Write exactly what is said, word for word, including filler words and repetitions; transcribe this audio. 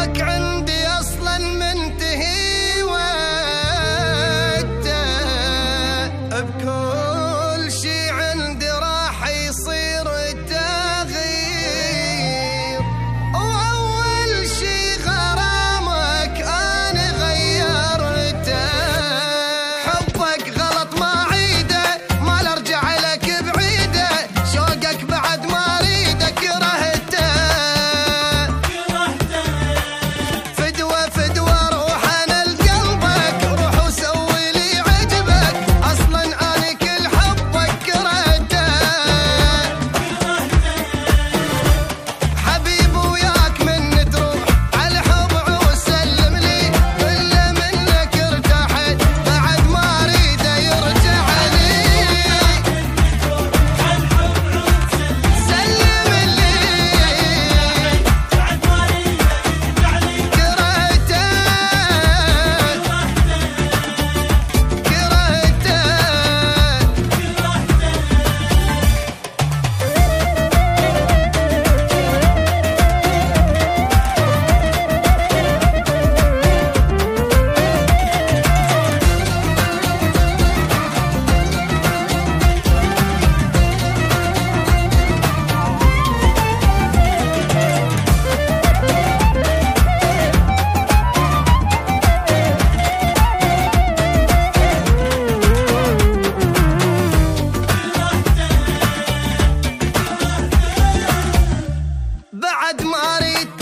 حبك عندي اصلا منتهي وقته، بكل شي عندي راح يصير تغيير، واول شي غرامك انا غيرته. حبك غلط ما عيده، ما لارجع لك بعيده، شوقك بعد ما اريده كرهته. فدوه فدوه روح انا لقلبك، روح وسوي لي عجبك، اصلا انا كل حبك كرهته. حبيب وياك من تروح عالحب وسلم لي، كله منك ارتحت بعد ما اريده يرجع لي. سلم لي كرهته بعد ما اريد